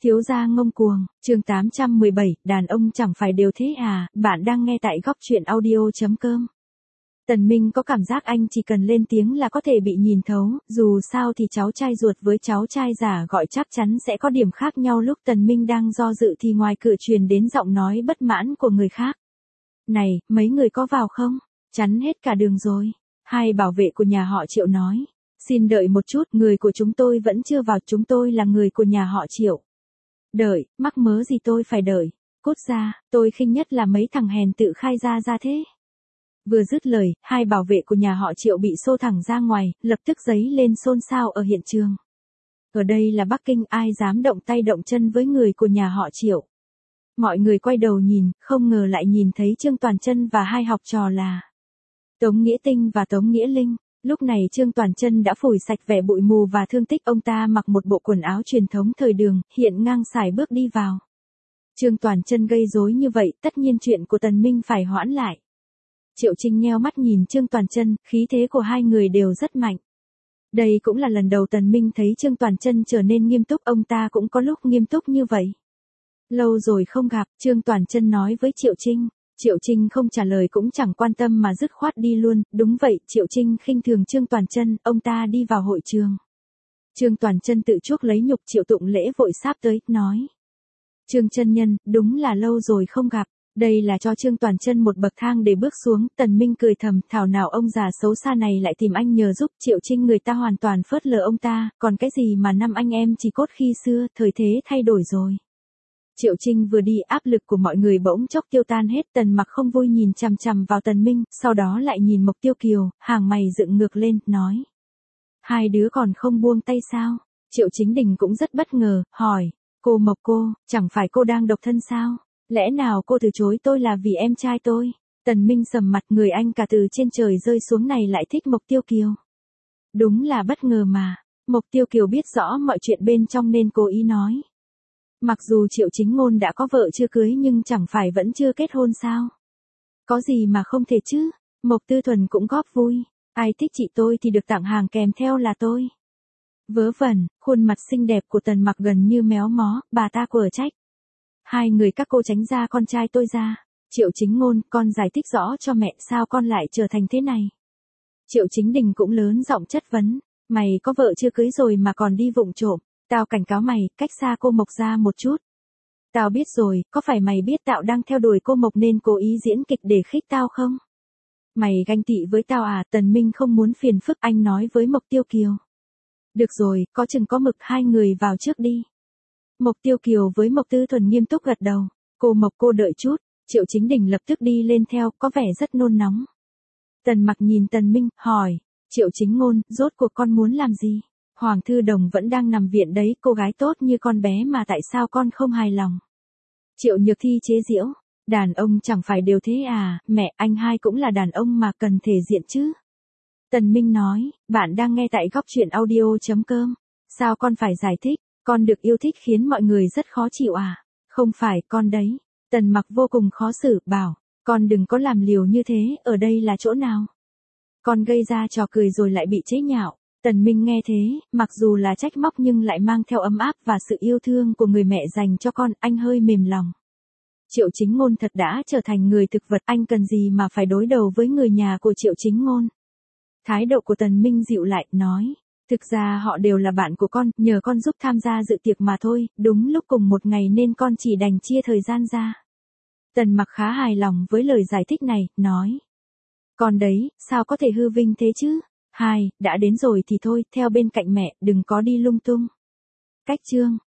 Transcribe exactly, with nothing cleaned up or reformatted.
Thiếu gia ngông cuồng, chương tám trăm mười bảy, đàn ông chẳng phải đều thế à, bạn đang nghe tại góc truyện audio.com. Tần Minh có cảm giác anh chỉ cần lên tiếng là có thể bị nhìn thấu, dù sao thì cháu trai ruột với cháu trai giả gọi chắc chắn sẽ có điểm khác nhau. Lúc Tần Minh đang do dự thì ngoài cửa truyền đến giọng nói bất mãn của người khác. Này, mấy người có vào không? Chắn hết cả đường rồi. Hai bảo vệ của nhà họ Triệu nói. Xin đợi một chút, người của chúng tôi vẫn chưa vào, chúng tôi là người của nhà họ Triệu. Đợi, mắc mớ gì tôi phải đợi. Cút ra, tôi khinh nhất là mấy thằng hèn tự khai ra ra thế. Vừa dứt lời, hai bảo vệ của nhà họ Triệu bị xô thẳng ra ngoài, lập tức giấy lên xôn xao ở hiện trường. Ở đây là Bắc Kinh, ai dám động tay động chân với người của nhà họ Triệu. Mọi người quay đầu nhìn, không ngờ lại nhìn thấy Trương Toàn Chân và hai học trò là Tống Nghĩa Tinh và Tống Nghĩa Linh. Lúc này Trương Toàn Chân đã phủi sạch vẻ bụi mù và thương tích, ông ta mặc một bộ quần áo truyền thống thời đường, hiện ngang sải bước đi vào. Trương Toàn Chân gây rối như vậy, tất nhiên chuyện của Tần Minh phải hoãn lại. Triệu Trinh nheo mắt nhìn Trương Toàn Chân, khí thế của hai người đều rất mạnh. Đây cũng là lần đầu Tần Minh thấy Trương Toàn Chân trở nên nghiêm túc, ông ta cũng có lúc nghiêm túc như vậy. Lâu rồi không gặp, Trương Toàn Chân nói với Triệu Trinh. Triệu Trinh không trả lời cũng chẳng quan tâm mà dứt khoát đi luôn. Đúng vậy, Triệu Trinh khinh thường Trương Toàn Chân, ông ta đi vào hội trường. Trương Toàn Chân tự chuốc lấy nhục, Triệu Tụng Lễ vội sáp tới, nói. Trương chân nhân, đúng là lâu rồi không gặp. Đây là cho Trương Toàn Chân một bậc thang để bước xuống. Tần Minh cười thầm, thảo nào ông già xấu xa này lại tìm anh nhờ giúp. Triệu Trinh người ta hoàn toàn phớt lờ ông ta, còn cái gì mà năm anh em chỉ cốt khi xưa, thời thế thay đổi rồi. Triệu Trinh vừa đi, áp lực của mọi người bỗng chốc tiêu tan hết. Tần Mặc không vui nhìn chằm chằm vào Tần Minh, sau đó lại nhìn Mộc Tiêu Kiều, hàng mày dựng ngược lên, nói. Hai đứa còn không buông tay sao? Triệu Chính Đình cũng rất bất ngờ, hỏi. Cô Mộc cô, chẳng phải cô đang độc thân sao? Lẽ nào cô từ chối tôi là vì em trai tôi? Tần Minh sầm mặt, người anh cả từ trên trời rơi xuống này lại thích Mộc Tiêu Kiều. Đúng là bất ngờ mà. Mộc Tiêu Kiều biết rõ mọi chuyện bên trong nên cố ý nói. Mặc dù Triệu Chính Ngôn đã có vợ chưa cưới nhưng chẳng phải vẫn chưa kết hôn sao? Có gì mà không thể chứ? Mộc Tư Thuần cũng góp vui. Ai thích chị tôi thì được tặng hàng kèm theo là tôi. Vớ vẩn, khuôn mặt xinh đẹp của Tần Mặc gần như méo mó, bà ta quở trách. Hai người các cô tránh ra con trai tôi ra. Triệu Chính Ngôn, con giải thích rõ cho mẹ sao con lại trở thành thế này. Triệu Chính Đình cũng lớn giọng chất vấn. Mày có vợ chưa cưới rồi mà còn đi vụng trộm. Tao cảnh cáo mày, cách xa cô Mộc ra một chút. Tao biết rồi, có phải mày biết tao đang theo đuổi cô Mộc nên cố ý diễn kịch để khích tao không? Mày ganh tị với tao à? Tần Minh không muốn phiền phức, anh nói với Mộc Tiêu Kiều. Được rồi, có chừng có mực, hai người vào trước đi. Mộc Tiêu Kiều với Mộc Tư Thuần nghiêm túc gật đầu. Cô Mộc cô đợi chút. Triệu Chính Đình lập tức đi lên theo, có vẻ rất nôn nóng. Tần Mặc nhìn Tần Minh, hỏi. Triệu Chính Ngôn, rốt cuộc con muốn làm gì? Hoàng Thư Đồng vẫn đang nằm viện đấy, cô gái tốt như con bé mà tại sao con không hài lòng? Triệu Nhược Thi chế giễu. Đàn ông chẳng phải đều thế à, mẹ, anh hai cũng là đàn ông mà cần thể diện chứ. Tần Minh nói, bạn đang nghe tại góc truyện audio.com. Sao con phải giải thích, con được yêu thích khiến mọi người rất khó chịu à? Không phải con đấy. Tần Mặc vô cùng khó xử, bảo, con đừng có làm liều như thế, ở đây là chỗ nào? Con gây ra trò cười rồi lại bị chế nhạo. Tần Minh nghe thế, mặc dù là trách móc nhưng lại mang theo ấm áp và sự yêu thương của người mẹ dành cho con, anh hơi mềm lòng. Triệu Chính Ngôn thật đã trở thành người thực vật, anh cần gì mà phải đối đầu với người nhà của Triệu Chính Ngôn. Thái độ của Tần Minh dịu lại, nói, thực ra họ đều là bạn của con, nhờ con giúp tham gia dự tiệc mà thôi, đúng lúc cùng một ngày nên con chỉ đành chia thời gian ra. Tần Mặc khá hài lòng với lời giải thích này, nói, con đấy, sao có thể hư vinh thế chứ? Hai, đã đến rồi thì thôi, theo bên cạnh mẹ, đừng có đi lung tung. Cách chương.